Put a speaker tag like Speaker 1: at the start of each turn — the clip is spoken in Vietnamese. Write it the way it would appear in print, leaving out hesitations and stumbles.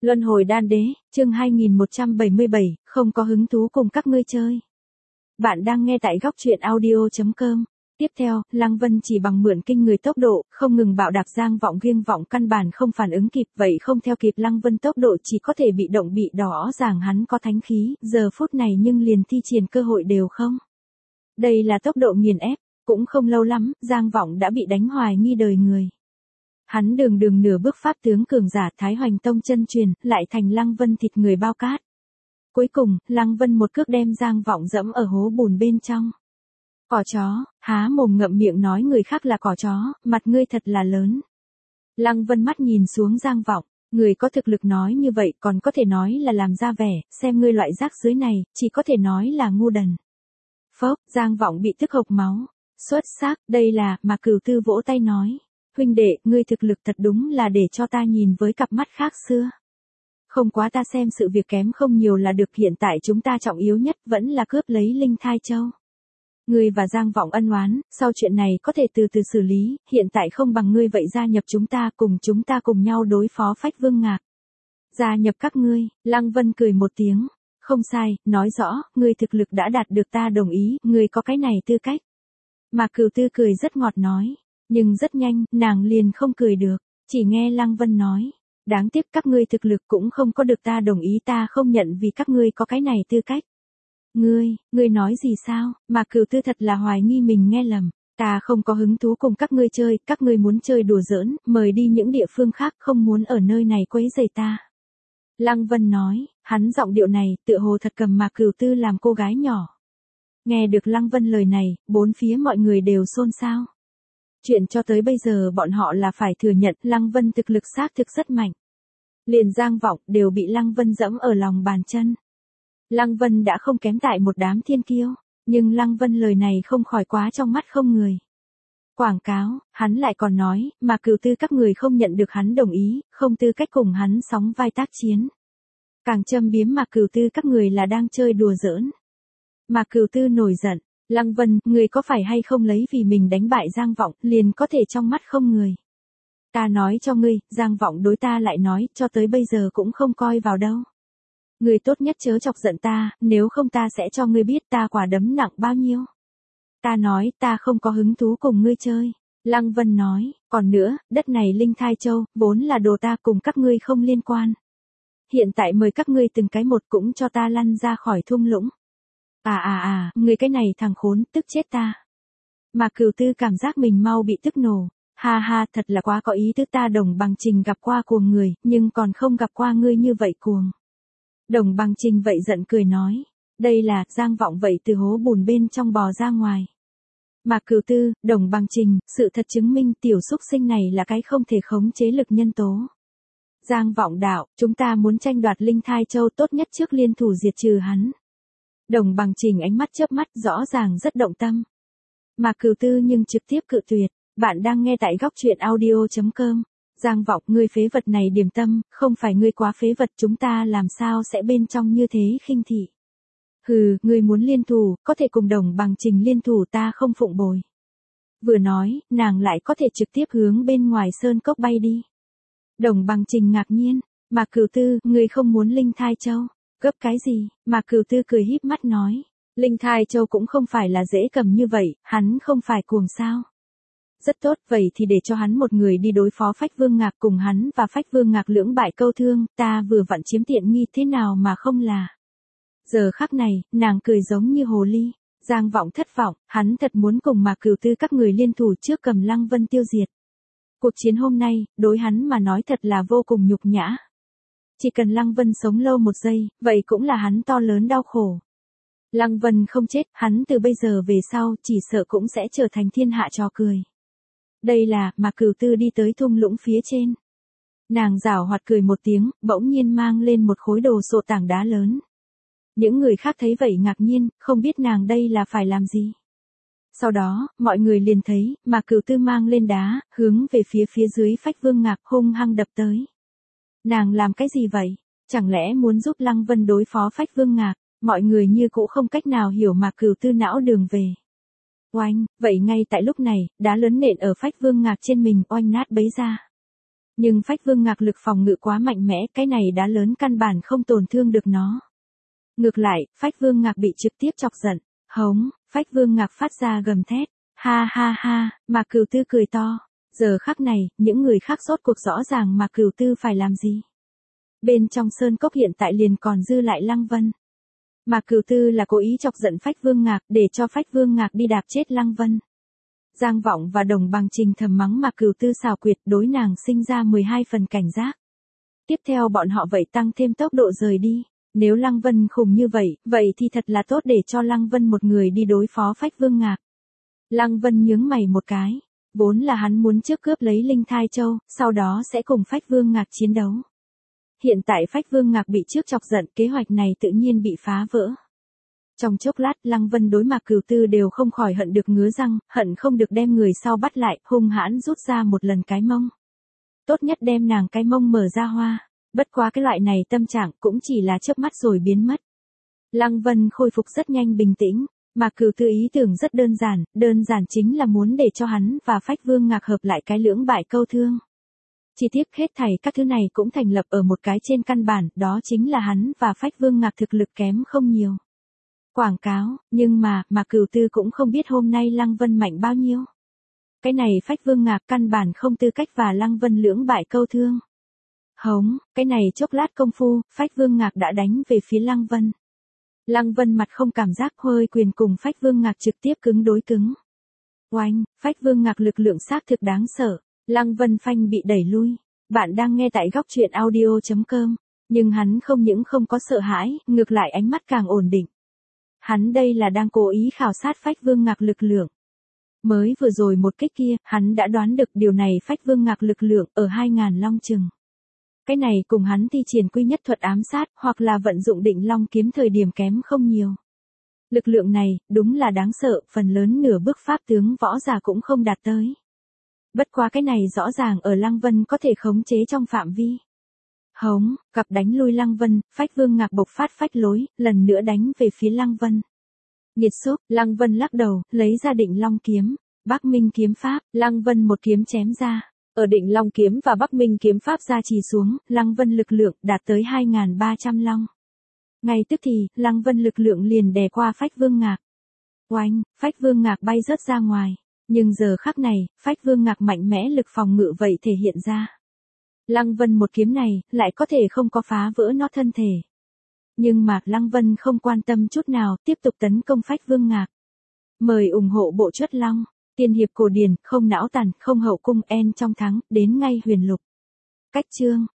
Speaker 1: Luân hồi đan đế, chương 2177, không có hứng thú cùng các ngươi chơi. Bạn đang nghe tại góc truyện audio.com. Tiếp theo, Lăng Vân chỉ bằng mượn kinh người tốc độ, không ngừng bạo đạp Giang Vọng Viêm Vọng căn bản không phản ứng kịp, vậy không theo kịp Lăng Vân tốc độ chỉ có thể bị động bị đỏ, ràng hắn có thánh khí, giờ phút này nhưng liền thi triển cơ hội đều không. Đây là tốc độ nghiền ép, cũng không lâu lắm, Giang Vọng đã bị đánh hoài nghi đời người. Hắn đường nửa bước pháp tướng cường giả Thái Hoành Tông chân truyền, lại thành Lăng Vân thịt người bao cát. Cuối cùng, Lăng Vân một cước đem Giang Vọng dẫm ở hố bùn bên trong. Cỏ chó, há mồm ngậm miệng nói người khác là cỏ chó, mặt ngươi thật là lớn. Lăng Vân mắt nhìn xuống Giang Vọng, người có thực lực nói như vậy còn có thể nói là làm ra vẻ, xem ngươi loại rác dưới này, chỉ có thể nói là ngu đần. Phốc, Giang Vọng bị tức hộc máu. Xuất sắc, đây là, mà Cửu Tư vỗ tay nói. Huynh đệ, ngươi thực lực thật đúng là để cho ta nhìn với cặp mắt khác xưa. Không quá ta xem sự việc kém không nhiều là được, hiện tại chúng ta trọng yếu nhất vẫn là cướp lấy Linh Thai Châu. Ngươi và Giang Vọng ân oán, sau chuyện này có thể từ từ xử lý, hiện tại không bằng ngươi vậy gia nhập chúng ta cùng nhau đối phó Phách Vương Ngạc. Gia nhập các ngươi, Lăng Vân cười một tiếng. Không sai, nói rõ, ngươi thực lực đã đạt được ta đồng ý, ngươi có cái này tư cách. Mà Cửu Tư cười rất ngọt nói. Nhưng rất nhanh, nàng liền không cười được, chỉ nghe Lăng Vân nói. Đáng tiếc các ngươi thực lực cũng không có được ta đồng ý, ta không nhận vì các ngươi có cái này tư cách. Ngươi nói gì sao, mà Cửu Tư thật là hoài nghi mình nghe lầm. Ta không có hứng thú cùng các ngươi chơi, các ngươi muốn chơi đùa giỡn, mời đi những địa phương khác, không muốn ở nơi này quấy rầy ta. Lăng Vân nói, hắn giọng điệu này, tựa hồ thật cầm mà Cửu Tư làm cô gái nhỏ. Nghe được Lăng Vân lời này, bốn phía mọi người đều xôn xao. Chuyện cho tới bây giờ bọn họ là phải thừa nhận Lăng Vân thực lực xác thực rất mạnh. Liền Giang Vọng đều bị Lăng Vân dẫm ở lòng bàn chân. Lăng Vân đã không kém tại một đám thiên kiêu, nhưng Lăng Vân lời này không khỏi quá trong mắt không người. Quảng cáo, hắn lại còn nói, mà Cửu Tư các người không nhận được hắn đồng ý, không tư cách cùng hắn sóng vai tác chiến. Càng châm biếm mà Cửu Tư các người là đang chơi đùa giỡn. Mà Cửu Tư nổi giận. Lăng Vân, người có phải hay không lấy vì mình đánh bại Giang Vọng, liền có thể trong mắt không người. Ta nói cho ngươi, Giang Vọng đối ta lại nói, cho tới bây giờ cũng không coi vào đâu. Ngươi tốt nhất chớ chọc giận ta, nếu không ta sẽ cho ngươi biết ta quả đấm nặng bao nhiêu. Ta nói, ta không có hứng thú cùng ngươi chơi. Lăng Vân nói, còn nữa, đất này Linh Thai Châu, vốn là đồ ta cùng các ngươi không liên quan. Hiện tại mời các ngươi từng cái một cũng cho ta lăn ra khỏi thung lũng. Người cái này thằng khốn, tức chết ta. Mà Cửu Tư cảm giác mình mau bị tức nổ. Ha, thật là quá có ý tứ, ta Đồng Bằng Trình gặp qua cuồng người, nhưng còn không gặp qua ngươi như vậy cuồng. Đồng Bằng Trình vậy giận cười nói. Đây là, Giang Vọng vậy từ hố bùn bên trong bò ra ngoài. Mà Cửu Tư, Đồng Bằng Trình, sự thật chứng minh tiểu xúc sinh này là cái không thể khống chế lực nhân tố. Giang Vọng đạo, chúng ta muốn tranh đoạt Linh Thai Châu, tốt nhất trước liên thủ diệt trừ hắn. Đồng Bằng Trình ánh mắt chớp mắt, rõ ràng rất động tâm. Mà Cửu Tư nhưng trực tiếp cự tuyệt. Bạn đang nghe tại góc truyện audio.com. Giang Vọng, ngươi phế vật này điểm tâm, không phải ngươi quá phế vật, chúng ta làm sao sẽ bên trong như thế khinh thị. Hừ, ngươi muốn liên thủ, có thể cùng Đồng Bằng Trình liên thủ, ta không phụng bồi. Vừa nói, nàng lại có thể trực tiếp hướng bên ngoài sơn cốc bay đi. Đồng Bằng Trình ngạc nhiên, mà Cửu Tư, ngươi không muốn Linh Thai Châu. Gấp cái gì, mà Cửu Tư cười híp mắt nói. Linh Thai Châu cũng không phải là dễ cầm như vậy, hắn không phải cuồng sao. Rất tốt, vậy thì để cho hắn một người đi đối phó Phách Vương Ngạc, cùng hắn và Phách Vương Ngạc lưỡng bại câu thương, ta vừa vặn chiếm tiện nghi, thế nào mà không là. Giờ khắc này, nàng cười giống như hồ ly. Giang Vọng thất vọng, hắn thật muốn cùng mà Cửu Tư các người liên thủ trước cầm Lăng Vân tiêu diệt. Cuộc chiến hôm nay, đối hắn mà nói thật là vô cùng nhục nhã. Chỉ cần Lăng Vân sống lâu một giây, vậy cũng là hắn to lớn đau khổ. Lăng Vân không chết, hắn từ bây giờ về sau chỉ sợ cũng sẽ trở thành thiên hạ trò cười. Đây là, mà Cửu Tư đi tới thung lũng phía trên. Nàng giảo hoạt cười một tiếng, bỗng nhiên mang lên một khối đồ sộ tảng đá lớn. Những người khác thấy vậy ngạc nhiên, không biết nàng đây là phải làm gì. Sau đó, mọi người liền thấy, mà Cửu Tư mang lên đá, hướng về phía dưới Phách Vương Ngạc hung hăng đập tới. Nàng làm cái gì vậy? Chẳng lẽ muốn giúp Lăng Vân đối phó Phách Vương Ngạc? Mọi người như cũ không cách nào hiểu mà Cửu Tư não đường về. Oanh, vậy ngay tại lúc này, đá lớn nện ở Phách Vương Ngạc trên mình, oanh nát bấy ra. Nhưng Phách Vương Ngạc lực phòng ngự quá mạnh mẽ, cái này đá lớn căn bản không tổn thương được nó. Ngược lại, Phách Vương Ngạc bị trực tiếp chọc giận. Hống, Phách Vương Ngạc phát ra gầm thét. Ha ha ha, Mạc Cửu Tư cười to. Giờ khắc này, những người khác rốt cuộc rõ ràng Mạc Cửu Tư phải làm gì. Bên trong sơn cốc hiện tại liền còn dư lại Lăng Vân. Mạc Cửu Tư là cố ý chọc giận Phách Vương Ngạc để cho Phách Vương Ngạc đi đạp chết Lăng Vân. Giang Vọng và Đồng Bằng Trình thầm mắng Mạc Cửu Tư xảo quyệt, đối nàng sinh ra 12 phần cảnh giác. Tiếp theo bọn họ vậy tăng thêm tốc độ rời đi. Nếu Lăng Vân khủng như vậy, vậy thì thật là tốt để cho Lăng Vân một người đi đối phó Phách Vương Ngạc. Lăng Vân nhướng mày một cái. Vốn là hắn muốn trước cướp lấy Linh Thai Châu, sau đó sẽ cùng Phách Vương Ngạc chiến đấu. Hiện tại Phách Vương Ngạc bị trước chọc giận, kế hoạch này tự nhiên bị phá vỡ. Trong chốc lát, Lăng Vân đối Mạc Cửu Tư đều không khỏi hận được ngứa răng, hận không được đem người sau bắt lại, hung hãn rút ra một lần cái mông. Tốt nhất đem nàng cái mông mở ra hoa, bất quá cái loại này tâm trạng cũng chỉ là chớp mắt rồi biến mất. Lăng Vân khôi phục rất nhanh bình tĩnh, Mạc Cửu Tư ý tưởng rất đơn giản chính là muốn để cho hắn và Phách Vương Ngạc hợp lại cái lưỡng bại câu thương. Chi tiết hết thảy các thứ này cũng thành lập ở một cái trên căn bản, đó chính là hắn và Phách Vương Ngạc thực lực kém không nhiều. Quảng cáo, nhưng mà Cửu Tư cũng không biết hôm nay Lăng Vân mạnh bao nhiêu. Cái này Phách Vương Ngạc căn bản không tư cách và Lăng Vân lưỡng bại câu thương. Hống, cái này chốc lát công phu, Phách Vương Ngạc đã đánh về phía Lăng Vân. Lăng Vân mặt không cảm giác, hơi quyền cùng Phách Vương Ngạc trực tiếp cứng đối cứng. Oanh, Phách Vương Ngạc lực lượng xác thực đáng sợ. Lăng Vân phanh bị đẩy lui. Bạn đang nghe tại góc truyện audio.com. Nhưng hắn không những không có sợ hãi, ngược lại ánh mắt càng ổn định. Hắn đây là đang cố ý khảo sát Phách Vương Ngạc lực lượng. Mới vừa rồi một kích kia, hắn đã đoán được điều này Phách Vương Ngạc lực lượng ở 2000 long chừng. Cái này cùng hắn thi triển quy nhất thuật ám sát, hoặc là vận dụng định long kiếm thời điểm kém không nhiều. Lực lượng này, đúng là đáng sợ, phần lớn nửa bước pháp tướng võ giả cũng không đạt tới. Bất quá cái này rõ ràng ở Lăng Vân có thể khống chế trong phạm vi. Hống, gặp đánh lui Lăng Vân, Phách Vương Ngạc bộc phát phách lối, lần nữa đánh về phía Lăng Vân. Nghiệt xúc, Lăng Vân lắc đầu, lấy ra định long kiếm. Bắc Minh kiếm pháp, Lăng Vân một kiếm chém ra. Ở định long kiếm và Bắc Minh kiếm pháp ra trì xuống, Lăng Vân lực lượng đạt tới 2300 long. Ngay tức thì, Lăng Vân lực lượng liền đè qua Phách Vương Ngạc. Oanh, Phách Vương Ngạc bay rớt ra ngoài. Nhưng giờ khắc này, Phách Vương Ngạc mạnh mẽ lực phòng ngự vậy thể hiện ra. Lăng Vân một kiếm này, lại có thể không có phá vỡ nó thân thể. Nhưng mà, Lăng Vân không quan tâm chút nào, tiếp tục tấn công Phách Vương Ngạc. Mời ủng hộ bộ Chuất Long, tiên hiệp cổ điển, không não tàn, không hậu cung en trong thắng, đến ngay huyền lục. Cách chương.